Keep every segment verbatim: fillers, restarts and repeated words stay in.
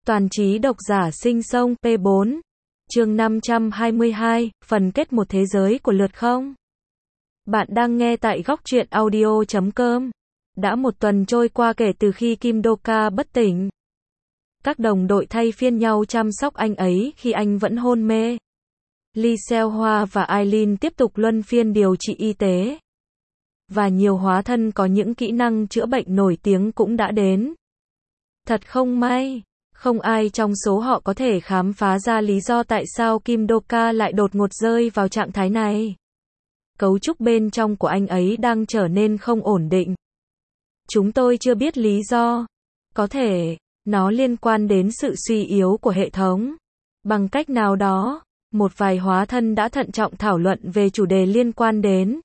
Toàn trí độc giả sinh sông P bốn. Chương năm trăm hai mươi hai, phần kết một thế giới của lượt không. Bạn đang nghe tại góc truyện audio chấm com. Đã một tuần trôi qua kể từ khi Kim Do-ka bất tỉnh. Các đồng đội thay phiên nhau chăm sóc anh ấy khi anh vẫn hôn mê. Lee Seo-hwa và Aileen tiếp tục luân phiên điều trị y tế. Và nhiều hóa thân có những kỹ năng chữa bệnh nổi tiếng cũng đã đến. Thật không may, không ai trong số họ có thể khám phá ra lý do tại sao Kim Do-ka lại đột ngột rơi vào trạng thái này. Cấu trúc bên trong của anh ấy đang trở nên không ổn định. Chúng tôi chưa biết lý do. Có thể, nó liên quan đến sự suy yếu của hệ thống. Bằng cách nào đó, một vài hóa thân đã thận trọng thảo luận về chủ đề liên quan đến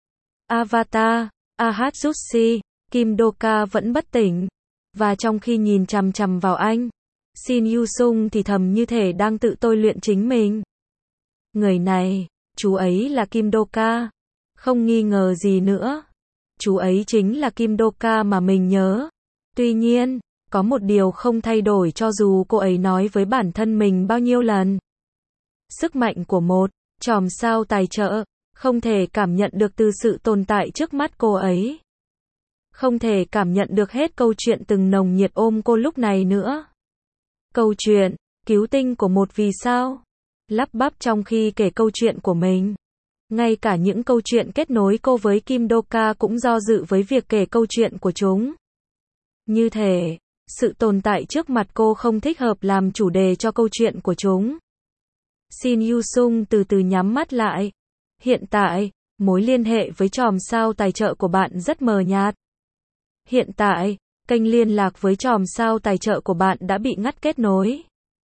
Avatar, Ahatsushi, Kim Do-ka vẫn bất tỉnh. Và trong khi nhìn chằm chằm vào anh, Shin Yu-sung thì thầm như thể đang tự tôi luyện chính mình. Người này, chú ấy là Kim Do-ka. Không nghi ngờ gì nữa. Chú ấy chính là Kim Do-ka mà mình nhớ. Tuy nhiên, có một điều không thay đổi cho dù cô ấy nói với bản thân mình bao nhiêu lần. Sức mạnh của một chòm sao tài trợ, không thể cảm nhận được từ sự tồn tại trước mắt cô ấy. Không thể cảm nhận được hết câu chuyện từng nồng nhiệt ôm cô lúc này nữa. Câu chuyện, cứu tinh của một vì sao. Lắp bắp trong khi kể câu chuyện của mình. Ngay cả những câu chuyện kết nối cô với Kim Do-ka cũng do dự với việc kể câu chuyện của chúng. Như thể, sự tồn tại trước mặt cô không thích hợp làm chủ đề cho câu chuyện của chúng. Shin Yu-sung từ từ nhắm mắt lại. Hiện tại, mối liên hệ với chòm sao tài trợ của bạn rất mờ nhạt. Hiện tại, kênh liên lạc với chòm sao tài trợ của bạn đã bị ngắt kết nối.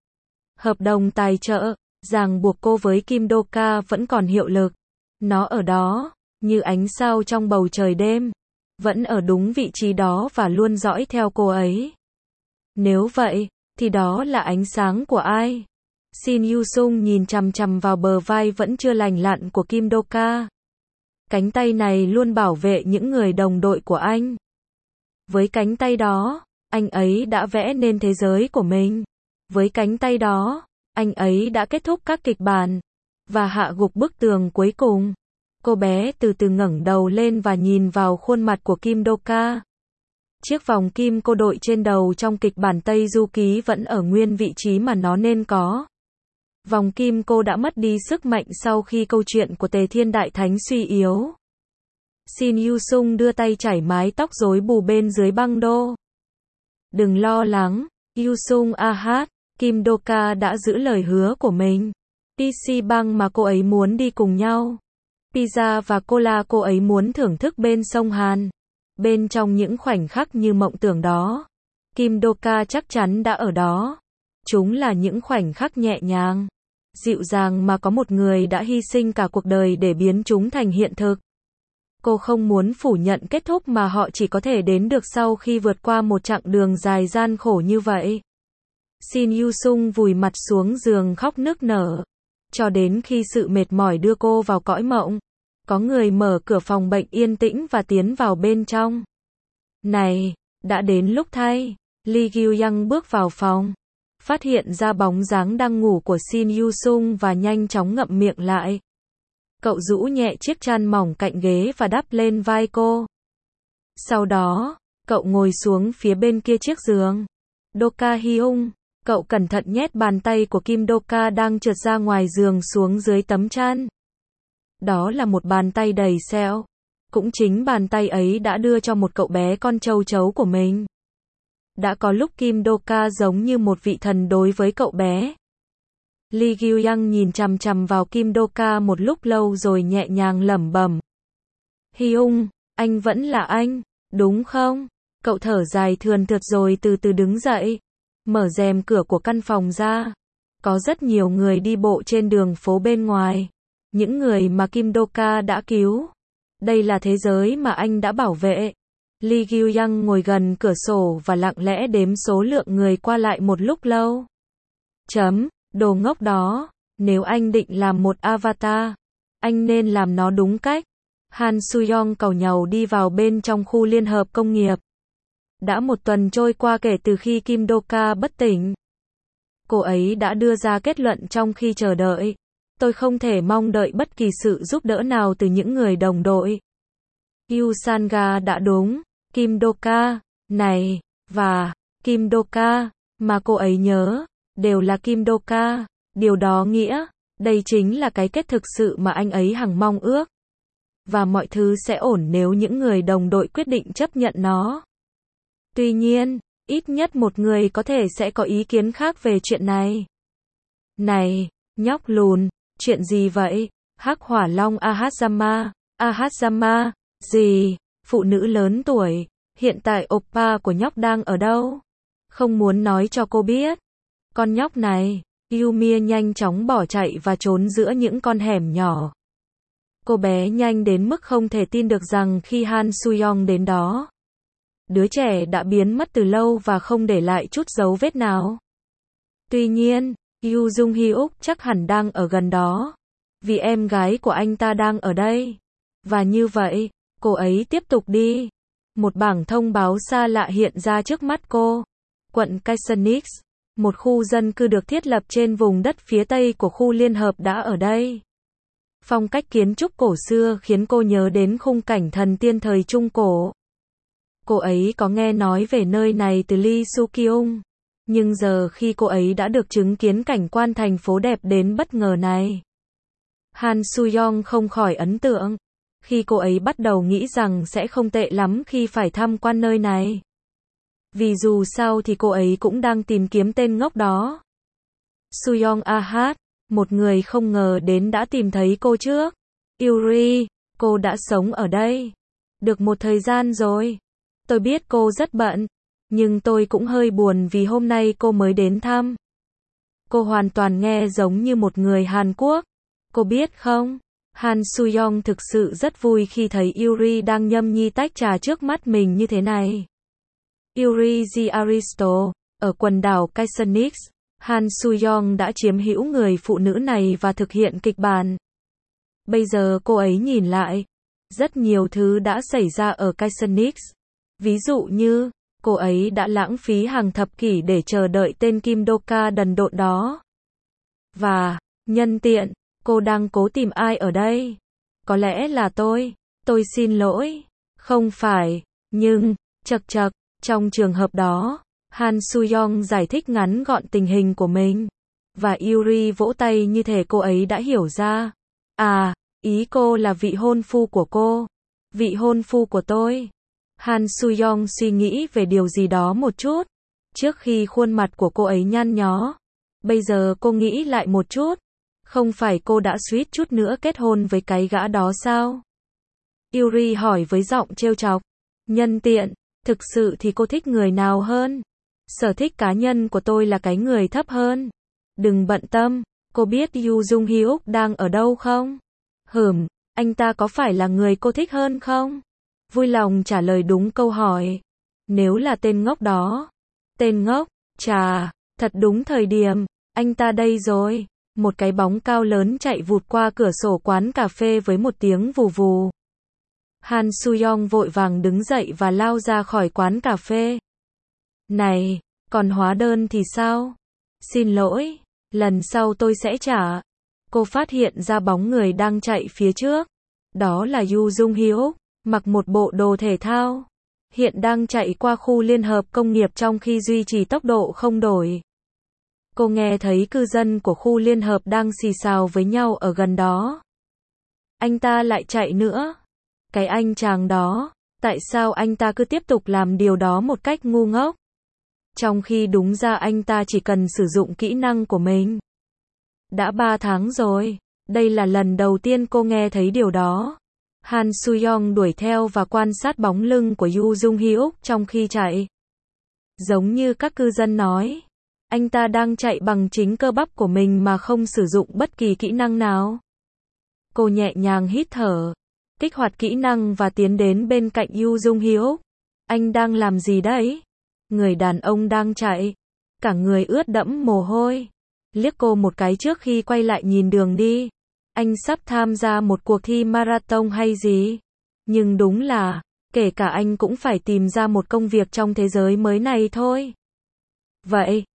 Hợp đồng tài trợ, ràng buộc cô với Kim Do-ka vẫn còn hiệu lực. Nó ở đó, như ánh sao trong bầu trời đêm. Vẫn ở đúng vị trí đó và luôn dõi theo cô ấy. Nếu vậy, thì đó là ánh sáng của ai? Shin Yu-sung nhìn chằm chằm vào bờ vai vẫn chưa lành lặn của Kim Do-ka. Cánh tay này luôn bảo vệ những người đồng đội của anh. Với cánh tay đó, anh ấy đã vẽ nên thế giới của mình. Với cánh tay đó, anh ấy đã kết thúc các kịch bản và hạ gục bức tường cuối cùng. Cô bé từ từ ngẩng đầu lên và nhìn vào khuôn mặt của Kim Do-ka. Chiếc vòng kim cô đội trên đầu trong kịch bản Tây Du Ký vẫn ở nguyên vị trí mà nó nên có. Vòng kim cô đã mất đi sức mạnh sau khi câu chuyện của Tề Thiên Đại Thánh suy yếu. Shin Yu-sung đưa tay chải mái tóc rối bù bên dưới băng đô. Đừng lo lắng, Yu-sung Ahat, Kim Do-ka đã giữ lời hứa của mình. pê xê băng mà cô ấy muốn đi cùng nhau. Pizza và cola cô ấy muốn thưởng thức bên sông Hàn. Bên trong những khoảnh khắc như mộng tưởng đó, Kim Do-ka chắc chắn đã ở đó. Chúng là những khoảnh khắc nhẹ nhàng, dịu dàng mà có một người đã hy sinh cả cuộc đời để biến chúng thành hiện thực. Cô không muốn phủ nhận kết thúc mà họ chỉ có thể đến được sau khi vượt qua một chặng đường dài gian khổ như vậy. Shin Yu-sung vùi mặt xuống giường khóc nức nở. Cho đến khi sự mệt mỏi đưa cô vào cõi mộng. Có người mở cửa phòng bệnh yên tĩnh và tiến vào bên trong. Này, đã đến lúc thay. Lee Gyu-young bước vào phòng. Phát hiện ra bóng dáng đang ngủ của Shin Yu-sung và nhanh chóng ngậm miệng lại. Cậu rũ nhẹ chiếc chăn mỏng cạnh ghế và đắp lên vai cô. Sau đó, cậu ngồi xuống phía bên kia chiếc giường. Do-ka Hyung, cậu cẩn thận nhét bàn tay của Kim Do-ka đang trượt ra ngoài giường xuống dưới tấm chăn. Đó là một bàn tay đầy sẹo. Cũng chính bàn tay ấy đã đưa cho một cậu bé con châu chấu của mình. Đã có lúc Kim Do-ka giống như một vị thần đối với cậu bé. Lee Gyu-young nhìn chằm chằm vào Kim Do-ka một lúc lâu rồi nhẹ nhàng lẩm bẩm. Hyung, anh vẫn là anh, đúng không? Cậu thở dài thườn thượt rồi từ từ đứng dậy. Mở rèm cửa của căn phòng ra. Có rất nhiều người đi bộ trên đường phố bên ngoài. Những người mà Kim Do-ka đã cứu. Đây là thế giới mà anh đã bảo vệ. Lee Gyu-young ngồi gần cửa sổ và lặng lẽ đếm số lượng người qua lại một lúc lâu. Chấm, đồ ngốc đó. Nếu anh định làm một avatar, anh nên làm nó đúng cách. Han Soo-young càu nhàu đi vào bên trong khu liên hợp công nghiệp. Đã một tuần trôi qua kể từ khi Kim Do-ka bất tỉnh. Cô ấy đã đưa ra kết luận trong khi chờ đợi. Tôi không thể mong đợi bất kỳ sự giúp đỡ nào từ những người đồng đội. Yusanga đã đúng. Kim Do-ka, này, và Kim Do-ka, mà cô ấy nhớ, đều là Kim Do-ka. Điều đó nghĩa, đây chính là cái kết thực sự mà anh ấy hằng mong ước. Và mọi thứ sẽ ổn nếu những người đồng đội quyết định chấp nhận nó. Tuy nhiên, ít nhất một người có thể sẽ có ý kiến khác về chuyện này. Này, nhóc lùn, chuyện gì vậy? Hắc Hỏa Long Ahazama, Ahazama, gì? Phụ nữ lớn tuổi, hiện tại oppa của nhóc đang ở đâu? Không muốn nói cho cô biết. Con nhóc này, Yumia nhanh chóng bỏ chạy và trốn giữa những con hẻm nhỏ. Cô bé nhanh đến mức không thể tin được rằng khi Han Soo-young đến đó, đứa trẻ đã biến mất từ lâu và không để lại chút dấu vết nào. Tuy nhiên, Yoo Jung-hyuk chắc hẳn đang ở gần đó, vì em gái của anh ta đang ở đây. Và như vậy, cô ấy tiếp tục đi. Một bảng thông báo xa lạ hiện ra trước mắt cô. Quận Kaesonix, một khu dân cư được thiết lập trên vùng đất phía tây của khu liên hợp đã ở đây. Phong cách kiến trúc cổ xưa khiến cô nhớ đến khung cảnh thần tiên thời Trung Cổ. Cô ấy có nghe nói về nơi này từ Lee Soo-kyung. Nhưng giờ khi cô ấy đã được chứng kiến cảnh quan thành phố đẹp đến bất ngờ này, Han Soo-young không khỏi ấn tượng. Khi cô ấy bắt đầu nghĩ rằng sẽ không tệ lắm khi phải tham quan nơi này. Vì dù sao thì cô ấy cũng đang tìm kiếm tên ngốc đó. Soo-young Ahad, một người không ngờ đến đã tìm thấy cô trước. Yuri, cô đã sống ở đây được một thời gian rồi. Tôi biết cô rất bận, nhưng tôi cũng hơi buồn vì hôm nay cô mới đến thăm. Cô hoàn toàn nghe giống như một người Hàn Quốc. Cô biết không? Han Soo-young thực sự rất vui khi thấy Yuri đang nhâm nhi tách trà trước mắt mình như thế này. Yuri G. Aristo, ở quần đảo Kaesonix, Han Soo-young đã chiếm hữu người phụ nữ này và thực hiện kịch bản. Bây giờ cô ấy nhìn lại, rất nhiều thứ đã xảy ra ở Kaesonix. Ví dụ như, cô ấy đã lãng phí hàng thập kỷ để chờ đợi tên Kim Do-ka đần độn đó. Và, nhân tiện, cô đang cố tìm ai ở đây? Có lẽ là tôi. Tôi xin lỗi. Không phải. Nhưng, chậc chậc, trong trường hợp đó, Han Soo-young giải thích ngắn gọn tình hình của mình. Và Yuri vỗ tay như thể cô ấy đã hiểu ra. À, ý cô là vị hôn phu của cô. Vị hôn phu của tôi. Han Soo-young suy nghĩ về điều gì đó một chút. Trước khi khuôn mặt của cô ấy nhăn nhó. Bây giờ cô nghĩ lại một chút. Không phải cô đã suýt chút nữa kết hôn với cái gã đó sao? Yuri hỏi với giọng trêu chọc. Nhân tiện, thực sự thì cô thích người nào hơn? Sở thích cá nhân của tôi là cái người thấp hơn. Đừng bận tâm, cô biết Yoo Jung-hyuk đang ở đâu không? Hửm, anh ta có phải là người cô thích hơn không? Vui lòng trả lời đúng câu hỏi. Nếu là tên ngốc đó. Tên ngốc, chà, thật đúng thời điểm, anh ta đây rồi. Một cái bóng cao lớn chạy vụt qua cửa sổ quán cà phê với một tiếng vù vù. Han Soo-young vội vàng đứng dậy và lao ra khỏi quán cà phê. Này, còn hóa đơn thì sao? Xin lỗi, lần sau tôi sẽ trả. Cô phát hiện ra bóng người đang chạy phía trước. Đó là Yoo Jung-hyuk, mặc một bộ đồ thể thao. Hiện đang chạy qua khu liên hợp công nghiệp trong khi duy trì tốc độ không đổi. Cô nghe thấy cư dân của khu liên hợp đang xì xào với nhau ở gần đó. Anh ta lại chạy nữa. Cái anh chàng đó, tại sao anh ta cứ tiếp tục làm điều đó một cách ngu ngốc? Trong khi đúng ra anh ta chỉ cần sử dụng kỹ năng của mình. Đã ba tháng rồi, đây là lần đầu tiên cô nghe thấy điều đó. Han Soo-young đuổi theo và quan sát bóng lưng của Yoo Jung-hyuk trong khi chạy. Giống như các cư dân nói, anh ta đang chạy bằng chính cơ bắp của mình mà không sử dụng bất kỳ kỹ năng nào. Cô nhẹ nhàng hít thở, kích hoạt kỹ năng và tiến đến bên cạnh Yoo Jung-hyuk. Anh đang làm gì đấy? Người đàn ông đang chạy, cả người ướt đẫm mồ hôi. Liếc cô một cái trước khi quay lại nhìn đường đi. Anh sắp tham gia một cuộc thi marathon hay gì? Nhưng đúng là, kể cả anh cũng phải tìm ra một công việc trong thế giới mới này thôi. Vậy,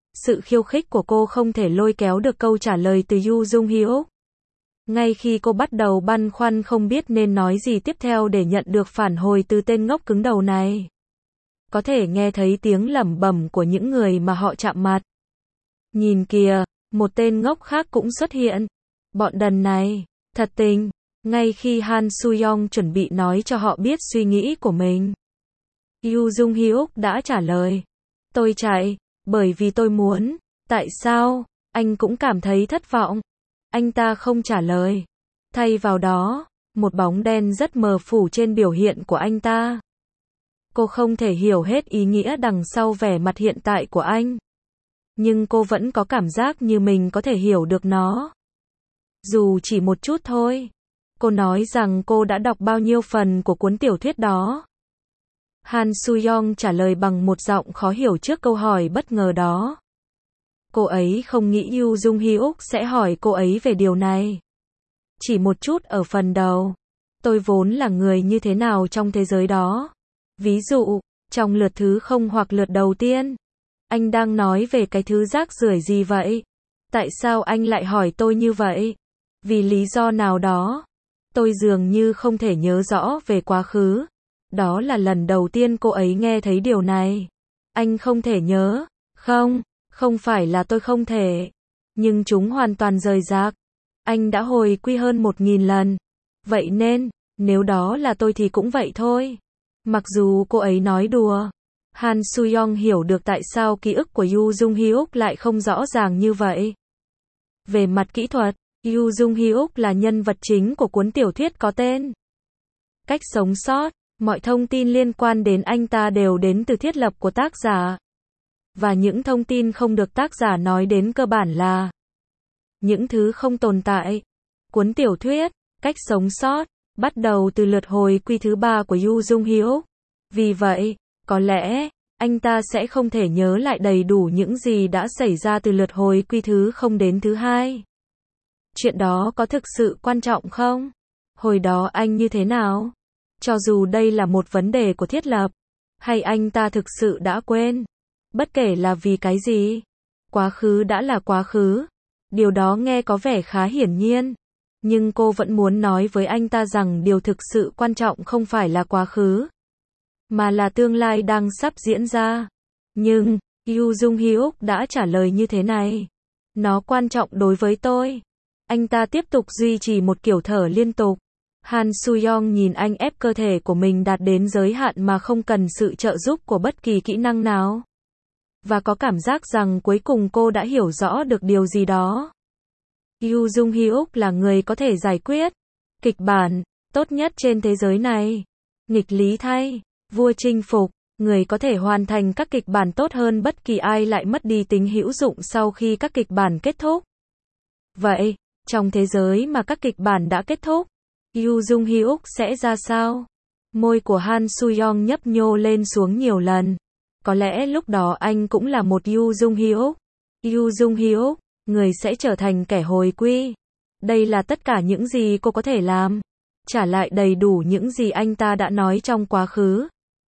Sự khiêu khích của cô không thể lôi kéo được câu trả lời từ Yu Jung Hyuk. Ngay khi cô bắt đầu băn khoăn không biết nên nói gì tiếp theo để nhận được phản hồi từ tên ngốc cứng đầu này, có thể nghe thấy tiếng lẩm bẩm của những người mà họ chạm mặt. Nhìn kìa, một tên ngốc khác cũng xuất hiện. Bọn đần này, thật tình. Ngay khi Han Soo-young chuẩn bị nói cho họ biết suy nghĩ của mình, Yu Jung Hyuk đã trả lời. Tôi chạy, bởi vì tôi muốn. Tại sao? Anh cũng cảm thấy thất vọng. Anh ta không trả lời. Thay vào đó, một bóng đen rất mờ phủ trên biểu hiện của anh ta. Cô không thể hiểu hết ý nghĩa đằng sau vẻ mặt hiện tại của anh. Nhưng cô vẫn có cảm giác như mình có thể hiểu được nó. Dù chỉ một chút thôi. Cô nói rằng cô đã đọc bao nhiêu phần của cuốn tiểu thuyết đó. Han Soo-young trả lời bằng một giọng khó hiểu trước câu hỏi bất ngờ đó. Cô ấy không nghĩ Yu Jung Hyuk sẽ hỏi cô ấy về điều này. Chỉ một chút ở phần đầu. Tôi vốn là người như thế nào trong thế giới đó. Ví dụ, trong lượt thứ không hoặc lượt đầu tiên. Anh đang nói về cái thứ rác rưởi gì vậy? Tại sao anh lại hỏi tôi như vậy? Vì lý do nào đó. Tôi dường như không thể nhớ rõ về quá khứ. Đó là lần đầu tiên cô ấy nghe thấy điều này. Anh không thể nhớ. Không, không phải là tôi không thể. Nhưng chúng hoàn toàn rời rạc. Anh đã hồi quy hơn một nghìn lần. Vậy nên, nếu đó là tôi thì cũng vậy thôi. Mặc dù cô ấy nói đùa. Han Soo-young hiểu được tại sao ký ức của Yu Jung Hyuk lại không rõ ràng như vậy. Về mặt kỹ thuật, Yu Jung Hyuk là nhân vật chính của cuốn tiểu thuyết có tên Cách sống sót. Mọi thông tin liên quan đến anh ta đều đến từ thiết lập của tác giả. Và những thông tin không được tác giả nói đến cơ bản là những thứ không tồn tại. Cuốn tiểu thuyết Cách sống sót bắt đầu từ lượt hồi quy thứ ba của Yu Jung Hyuk. Vì vậy, có lẽ anh ta sẽ không thể nhớ lại đầy đủ những gì đã xảy ra từ lượt hồi quy thứ không đến thứ hai. Chuyện đó có thực sự quan trọng không? Hồi đó anh như thế nào? Cho dù đây là một vấn đề của thiết lập, hay anh ta thực sự đã quên? Bất kể là vì cái gì, quá khứ đã là quá khứ. Điều đó nghe có vẻ khá hiển nhiên, nhưng cô vẫn muốn nói với anh ta rằng điều thực sự quan trọng không phải là quá khứ, mà là tương lai đang sắp diễn ra. Nhưng, Yu Jung Hyuk đã trả lời như thế này. Nó quan trọng đối với tôi. Anh ta tiếp tục duy trì một kiểu thở liên tục. Han Soo-young nhìn anh ép cơ thể của mình đạt đến giới hạn mà không cần sự trợ giúp của bất kỳ kỹ năng nào. Và có cảm giác rằng cuối cùng cô đã hiểu rõ được điều gì đó. Yu Jung Hyuk là người có thể giải quyết kịch bản tốt nhất trên thế giới này. Nghịch lý thay, vua chinh phục, người có thể hoàn thành các kịch bản tốt hơn bất kỳ ai lại mất đi tính hữu dụng sau khi các kịch bản kết thúc. Vậy, trong thế giới mà các kịch bản đã kết thúc, Yu Jung Hyuk sẽ ra sao? Môi của Han Soo-young nhấp nhô lên xuống nhiều lần. Có lẽ lúc đó anh cũng là một Yu Jung Hyuk. Yu Jung Hyuk, người sẽ trở thành kẻ hồi quy. Đây là tất cả những gì cô có thể làm. Trả lại đầy đủ những gì anh ta đã nói trong quá khứ.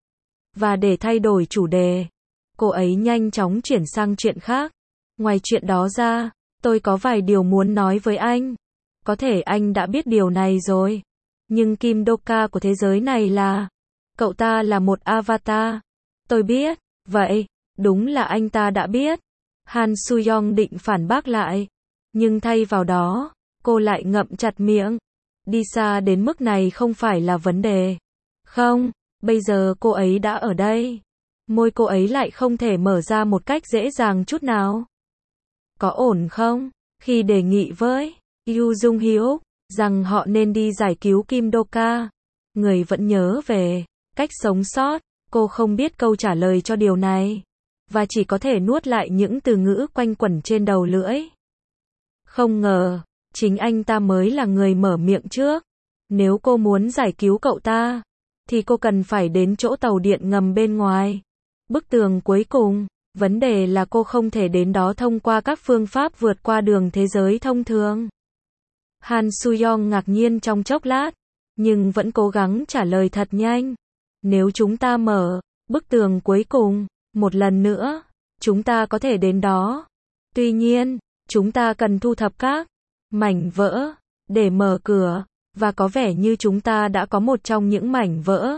Và để thay đổi chủ đề, cô ấy nhanh chóng chuyển sang chuyện khác. Ngoài chuyện đó ra, tôi có vài điều muốn nói với anh. Có thể anh đã biết điều này rồi. Nhưng Kim Do-ka của thế giới này là... Cậu ta là một avatar. Tôi biết. Vậy, đúng là anh ta đã biết. Han Soo-young định phản bác lại. Nhưng thay vào đó, cô lại ngậm chặt miệng. Đi xa đến mức này không phải là vấn đề. Không, bây giờ cô ấy đã ở đây. Môi cô ấy lại không thể mở ra một cách dễ dàng chút nào. Có ổn không? Khi đề nghị với Yu Jung Hyuk rằng họ nên đi giải cứu Kim Do-ka, người vẫn nhớ về cách sống sót. Cô không biết câu trả lời cho điều này, và chỉ có thể nuốt lại những từ ngữ quanh quẩn trên đầu lưỡi. Không ngờ, chính anh ta mới là người mở miệng trước. Nếu cô muốn giải cứu cậu ta, thì cô cần phải đến chỗ tàu điện ngầm bên ngoài. Bức tường cuối cùng, vấn đề là cô không thể đến đó thông qua các phương pháp vượt qua đường thế giới thông thường. Han Soo-young ngạc nhiên trong chốc lát, nhưng vẫn cố gắng trả lời thật nhanh. Nếu chúng ta mở bức tường cuối cùng một lần nữa, chúng ta có thể đến đó. Tuy nhiên, chúng ta cần thu thập các mảnh vỡ để mở cửa, và có vẻ như chúng ta đã có một trong những mảnh vỡ.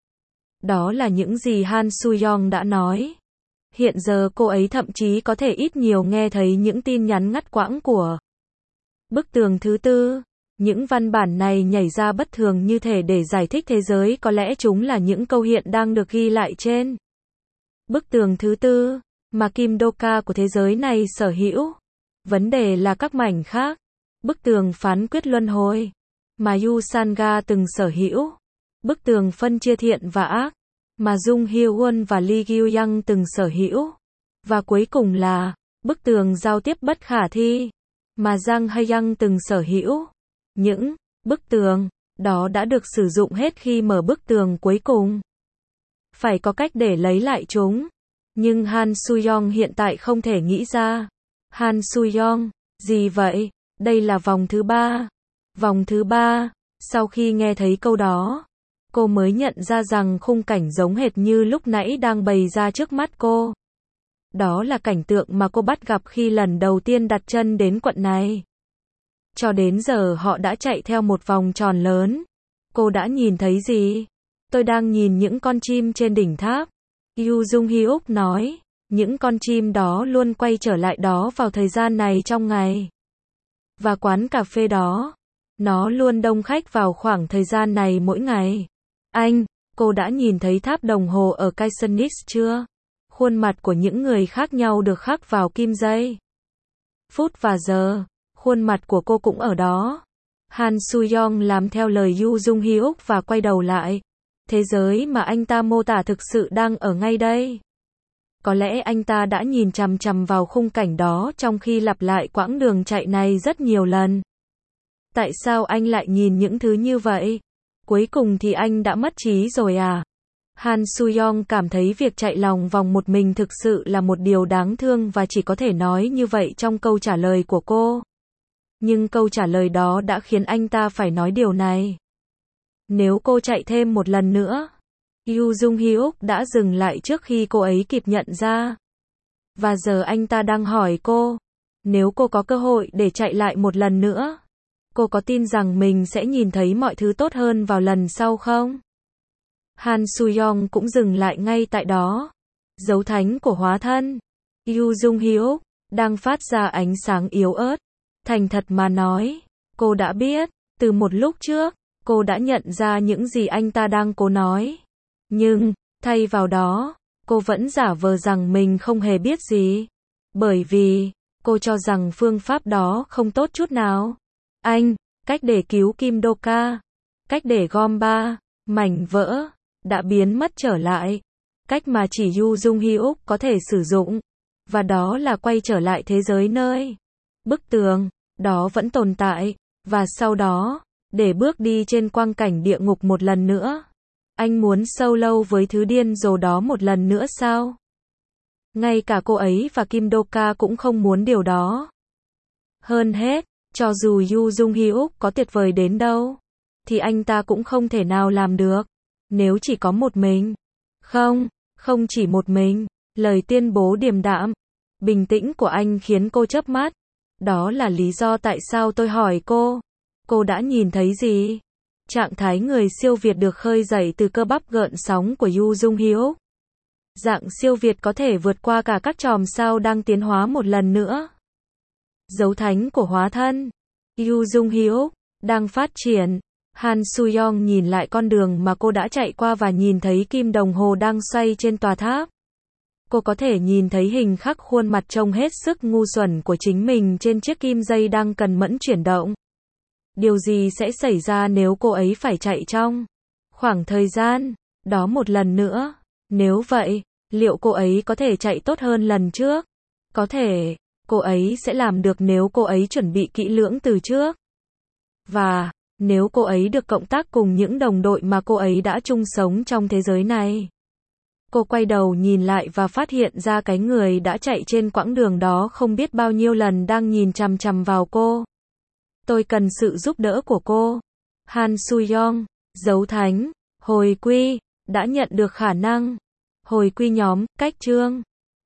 Đó là những gì Han Soo-young đã nói. Hiện giờ cô ấy thậm chí có thể ít nhiều nghe thấy những tin nhắn ngắt quãng của bức tường thứ tư. Những văn bản này nhảy ra bất thường như thể để giải thích thế giới, có lẽ chúng là những câu hiện đang được ghi lại trên bức tường thứ tư, mà Kim Do-ka của thế giới này sở hữu. Vấn đề là các mảnh khác. Bức tường phán quyết luân hồi, mà Yu Sanga từng sở hữu. Bức tường phân chia thiện và ác, mà Jung Hyo-won và Lee Gyu-young từng sở hữu. Và cuối cùng là bức tường giao tiếp bất khả thi, mà Jang Hae-young từng sở hữu. Những bức tường đó đã được sử dụng hết khi mở bức tường cuối cùng. Phải có cách để lấy lại chúng. Nhưng Han Soo-young hiện tại không thể nghĩ ra. Han Soo-young, gì vậy? Đây là vòng thứ ba. Vòng thứ ba. Sau khi nghe thấy câu đó, cô mới nhận ra rằng khung cảnh giống hệt như lúc nãy đang bày ra trước mắt cô. Đó là cảnh tượng mà cô bắt gặp khi lần đầu tiên đặt chân đến quận này. Cho đến giờ họ đã chạy theo một vòng tròn lớn. Cô đã nhìn thấy gì? Tôi đang nhìn những con chim trên đỉnh tháp. Yoo Jung-hyuk nói. Những con chim đó luôn quay trở lại đó vào thời gian này trong ngày. Và quán cà phê đó, nó luôn đông khách vào khoảng thời gian này mỗi ngày. Anh, cô đã nhìn thấy tháp đồng hồ ở Kaesonix chưa? Khuôn mặt của những người khác nhau được khắc vào kim giây, phút và giờ. Khuôn mặt của cô cũng ở đó. Han Soo-young làm theo lời Yoo Jung-hyuk và quay đầu lại. Thế giới mà anh ta mô tả thực sự đang ở ngay đây. Có lẽ anh ta đã nhìn chằm chằm vào khung cảnh đó trong khi lặp lại quãng đường chạy này rất nhiều lần. Tại sao anh lại nhìn những thứ như vậy? Cuối cùng thì anh đã mất trí rồi à? Han Soo-young cảm thấy việc chạy lòng vòng một mình thực sự là một điều đáng thương và chỉ có thể nói như vậy trong câu trả lời của cô. Nhưng câu trả lời đó đã khiến anh ta phải nói điều này. Nếu cô chạy thêm một lần nữa. Yoo Jung-hyuk đã dừng lại trước khi cô ấy kịp nhận ra. Và giờ anh ta đang hỏi cô. Nếu cô có cơ hội để chạy lại một lần nữa, cô có tin rằng mình sẽ nhìn thấy mọi thứ tốt hơn vào lần sau không? Han Soo-young cũng dừng lại ngay tại đó. Dấu thánh của hóa thân. Yoo Jung-hyuk đang phát ra ánh sáng yếu ớt. Thành thật mà nói, cô đã biết, từ một lúc trước, cô đã nhận ra những gì anh ta đang cố nói. Nhưng, thay vào đó, cô vẫn giả vờ rằng mình không hề biết gì. Bởi vì, cô cho rằng phương pháp đó không tốt chút nào. Anh, cách để cứu Kim Do-ka, cách để gom ba mảnh vỡ, đã biến mất trở lại. Cách mà chỉ Yoo Jung-hyuk có thể sử dụng. Và đó là quay trở lại thế giới nơi bức tường đó vẫn tồn tại. Và sau đó, để bước đi trên quang cảnh địa ngục một lần nữa. Anh muốn solo với thứ điên rồ đó một lần nữa sao? Ngay cả cô ấy và Kim Do-ka cũng không muốn điều đó. Hơn hết, cho dù Yoo Jung-hyuk có tuyệt vời đến đâu, thì anh ta cũng không thể nào làm được. Nếu chỉ có một mình. Không, không chỉ một mình. Lời tuyên bố điềm đạm, bình tĩnh của anh khiến cô chớp mắt. Đó là lý do tại sao tôi hỏi cô. Cô đã nhìn thấy gì? Trạng thái người siêu việt được khơi dậy từ cơ bắp gợn sóng của Yoo Jung-hyuk. Dạng siêu việt có thể vượt qua cả các chòm sao đang tiến hóa một lần nữa. Dấu thánh của hóa thân. Yoo Jung-hyuk đang phát triển. Han Soo-young nhìn lại con đường mà cô đã chạy qua và nhìn thấy kim đồng hồ đang xoay trên tòa tháp. Cô có thể nhìn thấy hình khắc khuôn mặt trông hết sức ngu xuẩn của chính mình trên chiếc kim dây đang cần mẫn chuyển động. Điều gì sẽ xảy ra nếu cô ấy phải chạy trong khoảng thời gian đó một lần nữa? Nếu vậy, liệu cô ấy có thể chạy tốt hơn lần trước? Có thể, cô ấy sẽ làm được nếu cô ấy chuẩn bị kỹ lưỡng từ trước. Và, nếu cô ấy được cộng tác cùng những đồng đội mà cô ấy đã chung sống trong thế giới này. Cô quay đầu nhìn lại và phát hiện ra cái người đã chạy trên quãng đường đó không biết bao nhiêu lần đang nhìn chằm chằm vào cô. Tôi cần sự giúp đỡ của cô. Han Soo-young, dấu thánh, hồi quy, đã nhận được khả năng. Hồi quy nhóm, cách chương.